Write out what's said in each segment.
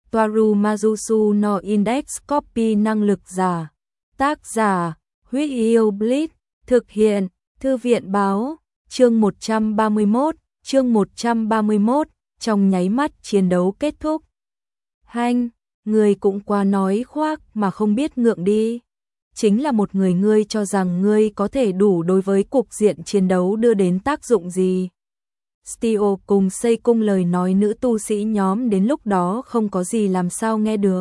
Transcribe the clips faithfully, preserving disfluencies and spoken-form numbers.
Toaru Majusu no Index Copy năng lực giả. Tác giả, Huyết Yêu Blitz, thực hiện, Thư viện báo, chương một trăm ba mươi mốt, chương một trăm ba mươi mốt, trong nháy mắt chiến đấu kết thúc. Hanh, người cũng quá nói khoác mà không biết ngượng đi. Chính là một người ngươi cho rằng ngươi có thể đủ đối với cục diện chiến đấu đưa đến tác dụng gì. Steel cùng xây cung lời nói nữ tu sĩ nhóm đến lúc đó không có gì làm sao nghe được.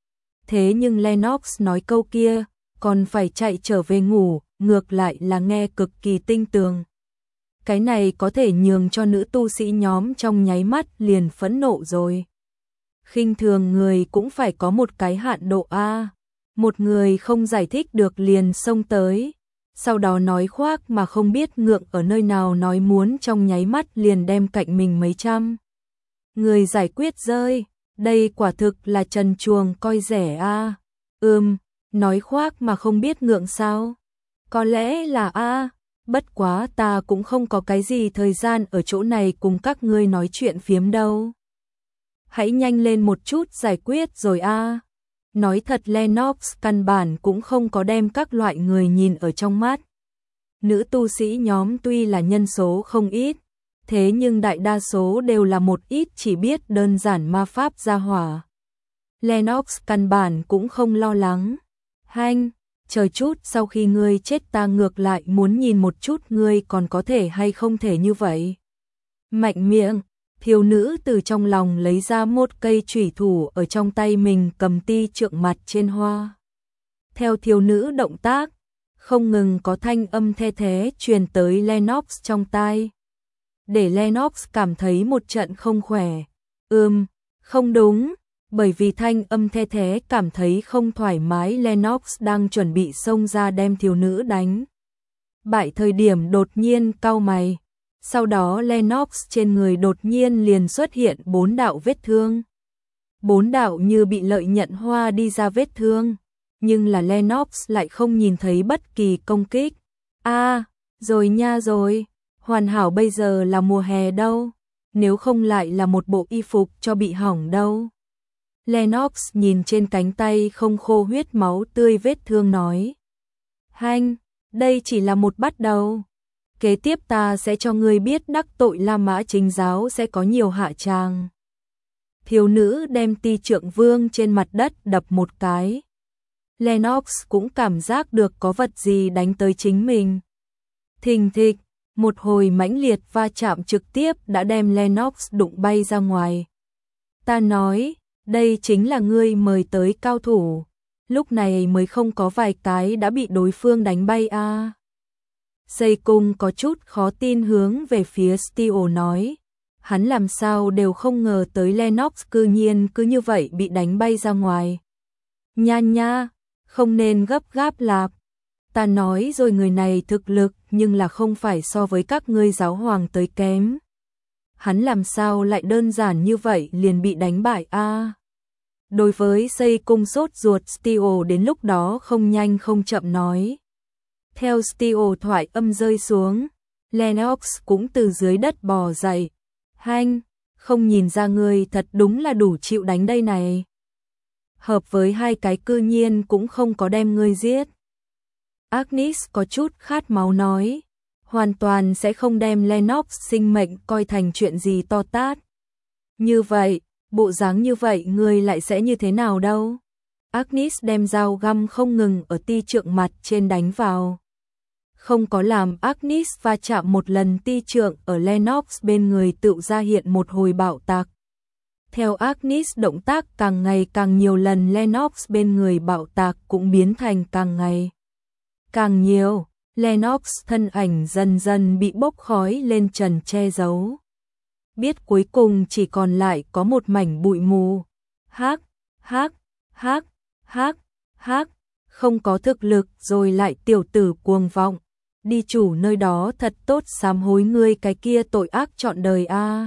Thế nhưng Lennox nói câu kia, còn phải chạy trở về ngủ, ngược lại là nghe cực kỳ tinh tường. Cái này có thể nhường cho nữ tu sĩ nhóm trong nháy mắt liền phẫn nộ rồi. Khinh thường người cũng phải có một cái hạn độ a. Một người không giải thích được liền xông tới, sau đó nói khoác mà không biết ngượng ở nơi nào nói muốn trong nháy mắt liền đem cạnh mình mấy trăm người giải quyết rơi, đây quả thực là trần truồng coi rẻ a. Ừm, nói khoác mà không biết ngượng sao? Có lẽ là a, bất quá ta cũng không có cái gì thời gian ở chỗ này cùng các ngươi nói chuyện phiếm đâu. Hãy nhanh lên một chút giải quyết rồi a. Nói thật Lennox căn bản cũng không có đem các loại người nhìn ở trong mắt. Nữ tu sĩ nhóm tuy là nhân số không ít, thế nhưng đại đa số đều là một ít chỉ biết đơn giản ma pháp gia hỏa. Lennox căn bản cũng không lo lắng. Hanh, chờ chút sau khi ngươi chết ta ngược lại muốn nhìn một chút ngươi còn có thể hay không thể như vậy. Mạnh miệng. Thiếu nữ từ trong lòng lấy ra một cây chủy thủ ở trong tay mình cầm ti trượng mặt trên hoa. Theo thiếu nữ động tác, không ngừng có thanh âm the thế truyền tới Lennox trong tai. Để Lennox cảm thấy một trận không khỏe. Ừm, không đúng, bởi vì thanh âm the thế cảm thấy không thoải mái Lennox đang chuẩn bị xông ra đem thiếu nữ đánh. Bại thời điểm đột nhiên cau mày. Sau đó Lennox trên người đột nhiên liền xuất hiện bốn đạo vết thương. Bốn đạo như bị lợi nhận hoa đi ra vết thương, nhưng là Lennox lại không nhìn thấy bất kỳ công kích. A, à, rồi nha rồi, hoàn hảo bây giờ là mùa hè đâu, nếu không lại là một bộ y phục cho bị hỏng đâu. Lennox nhìn trên cánh tay không khô huyết máu tươi vết thương nói. Hanh, đây chỉ là một bắt đầu. Kế tiếp ta sẽ cho ngươi biết đắc tội La Mã Chính giáo sẽ có nhiều hạ tràng. Thiếu nữ đem ti trượng vương trên mặt đất đập một cái. Lennox cũng cảm giác được có vật gì đánh tới chính mình. Thình thịch, một hồi mãnh liệt va chạm trực tiếp đã đem Lennox đụng bay ra ngoài. Ta nói, đây chính là ngươi mời tới cao thủ. Lúc này mới không có vài cái đã bị đối phương đánh bay a. À. Xây cung có chút khó tin hướng về phía Steel nói. Hắn làm sao đều không ngờ tới Lennox cư nhiên cứ như vậy bị đánh bay ra ngoài. Nha nha, không nên gấp gáp lạp. Ta nói rồi người này thực lực nhưng là không phải so với các ngươi giáo hoàng tới kém. Hắn làm sao lại đơn giản như vậy liền bị đánh bại a? À. Đối với xây cung sốt ruột Steel đến lúc đó không nhanh không chậm nói. Theo Steel thoại âm rơi xuống, Lennox cũng từ dưới đất bò dậy. Hanh, không nhìn ra ngươi thật đúng là đủ chịu đánh đây này. Hợp với hai cái cư nhiên cũng không có đem ngươi giết. Agnes có chút khát máu nói, hoàn toàn sẽ không đem Lennox sinh mệnh coi thành chuyện gì to tát. Như vậy, bộ dáng như vậy ngươi lại sẽ như thế nào đâu? Agnes đem dao găm không ngừng ở ti trượng mặt trên đánh vào. Không có làm Agnes va chạm một lần ti trượng ở Lennox bên người tự ra hiện một hồi bạo tạc. Theo Agnes động tác càng ngày càng nhiều lần Lennox bên người bạo tạc cũng biến thành càng ngày càng nhiều. Lennox thân ảnh dần dần bị bốc khói lên trần che giấu. Biết cuối cùng chỉ còn lại có một mảnh bụi mù. Hắc, hắc, hắc, hắc, hắc, không có thực lực rồi lại tiểu tử cuồng vọng. Đi chủ nơi đó thật tốt sám hối ngươi cái kia tội ác trọn đời a. À.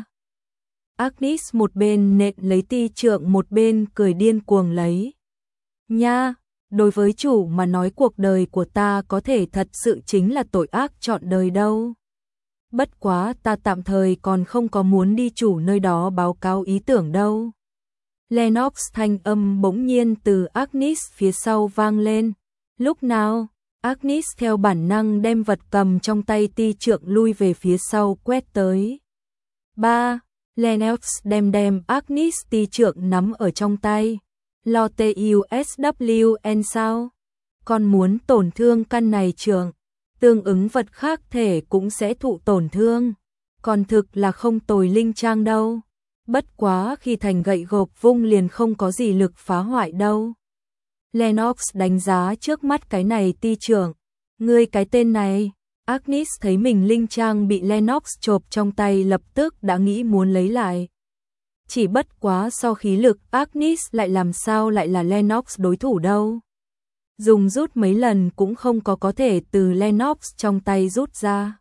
Agnes một bên nện lấy ti trượng một bên cười điên cuồng lấy. Nha, đối với chủ mà nói cuộc đời của ta có thể thật sự chính là tội ác trọn đời đâu. Bất quá ta tạm thời còn không có muốn đi chủ nơi đó báo cáo ý tưởng đâu. Lennox thanh âm bỗng nhiên từ Agnes phía sau vang lên. Lúc nào? Agnes theo bản năng đem vật cầm trong tay ti trượng lui về phía sau quét tới. Ba. Lennox đem đem Agnes ti trượng nắm ở trong tay. Lo tê u ét vê en sao? Con muốn tổn thương căn này trượng, tương ứng vật khác thể cũng sẽ thụ tổn thương. Còn thực là không tồi linh trang đâu. Bất quá khi thành gậy gộc vung liền không có gì lực phá hoại đâu. Lennox đánh giá trước mắt cái này ti trưởng. Ngươi cái tên này. Agnes thấy mình linh trang bị Lennox chộp trong tay lập tức đã nghĩ muốn lấy lại. Chỉ bất quá so khí lực Agnes lại làm sao lại là Lennox đối thủ đâu. Dùng rút mấy lần cũng không có có thể từ Lennox trong tay rút ra.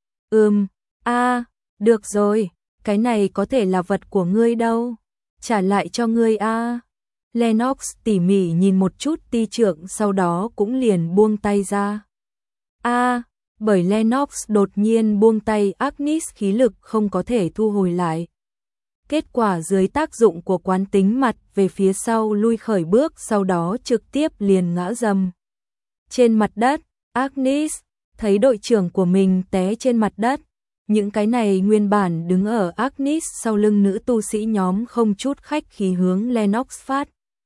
Ừm, a à, được rồi, cái này có thể là vật của ngươi đâu. Trả lại cho ngươi a. À. Lennox tỉ mỉ nhìn một chút ti trượng sau đó cũng liền buông tay ra. A, à, bởi Lennox đột nhiên buông tay Agnes khí lực không có thể thu hồi lại. Kết quả dưới tác dụng của quán tính mặt về phía sau lui khởi bước sau đó trực tiếp liền ngã dầm. Trên mặt đất, Agnes thấy đội trưởng của mình té trên mặt đất. Những cái này nguyên bản đứng ở Agnes sau lưng nữ tu sĩ nhóm không chút khách khí hướng Lennox phát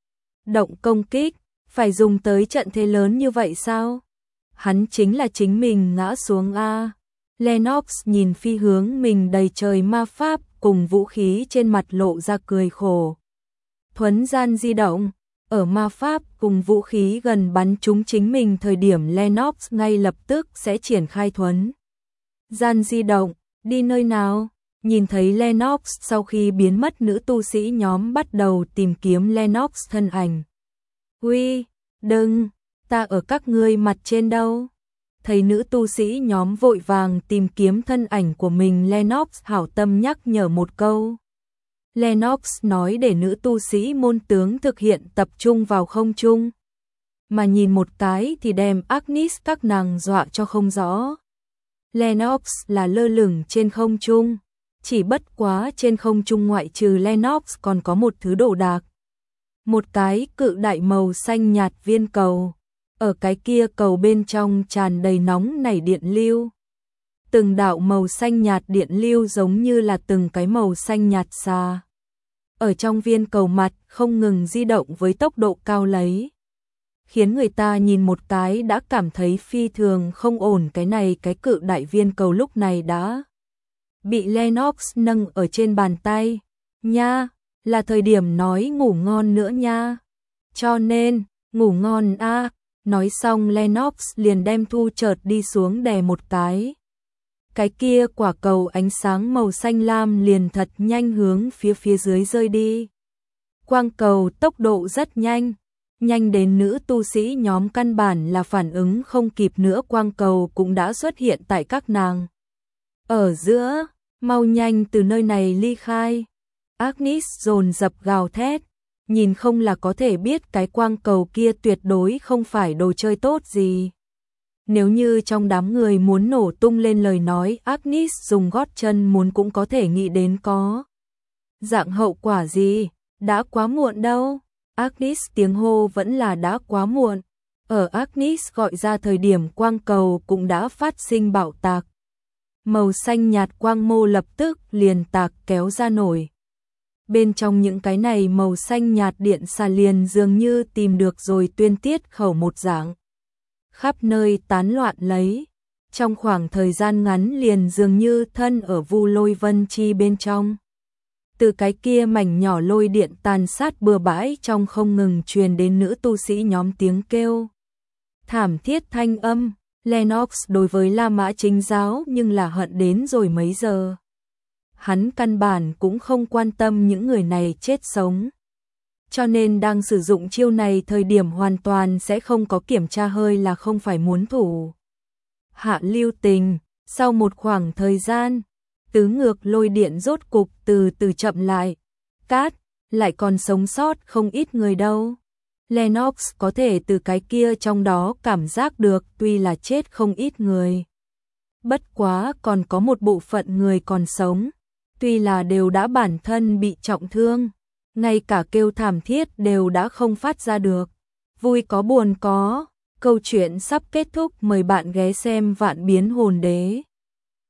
động công kích, phải dùng tới trận thế lớn như vậy sao? Hắn chính là chính mình ngã xuống a. Lennox nhìn phi hướng mình đầy trời ma pháp cùng vũ khí trên mặt lộ ra cười khổ. Thuấn gian di động, ở ma pháp cùng vũ khí gần bắn trúng chính mình thời điểm Lennox ngay lập tức sẽ triển khai thuấn gian di động, đi nơi nào? Nhìn thấy Lennox sau khi biến mất nữ tu sĩ nhóm bắt đầu tìm kiếm Lennox thân ảnh. Uy, đừng, ta ở các ngươi mặt trên đâu? Thấy nữ tu sĩ nhóm vội vàng tìm kiếm thân ảnh của mình Lennox hảo tâm nhắc nhở một câu. Lennox nói để nữ tu sĩ môn tướng thực hiện tập trung vào không trung. Mà nhìn một cái thì đem Agnes các nàng dọa cho không rõ. Lennox là lơ lửng trên không trung. Chỉ bất quá trên không trung ngoại trừ Lennox còn có một thứ đồ đạc. Một cái cự đại màu xanh nhạt viên cầu. Ở cái kia cầu bên trong tràn đầy nóng nảy điện lưu. Từng đạo màu xanh nhạt điện lưu giống như là từng cái màu xanh nhạt xà. Ở trong viên cầu mặt không ngừng di động với tốc độ cao lấy. Khiến người ta nhìn một cái đã cảm thấy phi thường không ổn. Cái này cái cự đại viên cầu lúc này đã bị Lennox nâng ở trên bàn tay. Nha, là thời điểm nói ngủ ngon nữa nha. Cho nên, ngủ ngon a. À. Nói xong Lennox liền đem thu chợt đi xuống đè một cái. Cái kia quả cầu ánh sáng màu xanh lam liền thật nhanh hướng phía phía dưới rơi đi. Quang cầu tốc độ rất nhanh, nhanh đến nữ tu sĩ nhóm căn bản là phản ứng không kịp nữa, quang cầu cũng đã xuất hiện tại các nàng. Ở giữa, mau nhanh từ nơi này ly khai. Agnes dồn dập gào thét. Nhìn không là có thể biết cái quang cầu kia tuyệt đối không phải đồ chơi tốt gì. Nếu như trong đám người muốn nổ tung lên lời nói, Agnes dùng gót chân muốn cũng có thể nghĩ đến có dạng hậu quả gì. Đã quá muộn đâu. Agnes tiếng hô vẫn là đã quá muộn. Ở Agnes gọi ra thời điểm quang cầu cũng đã phát sinh bạo tạc. Màu xanh nhạt quang mô lập tức liền tạc kéo ra nổi. Bên trong những cái này màu xanh nhạt điện xà liền dường như tìm được rồi tuyên tiết khẩu một dạng. Khắp nơi tán loạn lấy. Trong khoảng thời gian ngắn liền dường như thân ở vu lôi vân chi bên trong. Từ cái kia mảnh nhỏ lôi điện tàn sát bừa bãi trong không ngừng truyền đến nữ tu sĩ nhóm tiếng kêu. Thảm thiết thanh âm, Lennox đối với La Mã Chính giáo nhưng là hận đến rồi mấy giờ. Hắn căn bản cũng không quan tâm những người này chết sống. Cho nên đang sử dụng chiêu này thời điểm hoàn toàn sẽ không có kiểm tra hơi là không phải muốn thủ. Hạ lưu tình, sau một khoảng thời gian, tứ ngược lôi điện rốt cục từ từ chậm lại. Cát, lại còn sống sót không ít người đâu. Lennox có thể từ cái kia trong đó cảm giác được tuy là chết không ít người. Bất quá còn có một bộ phận người còn sống. Tuy là đều đã bản thân bị trọng thương, ngay cả kêu thảm thiết đều đã không phát ra được. Vui có buồn có, câu chuyện sắp kết thúc, mời bạn ghé xem Vạn Biến Hồn Đế.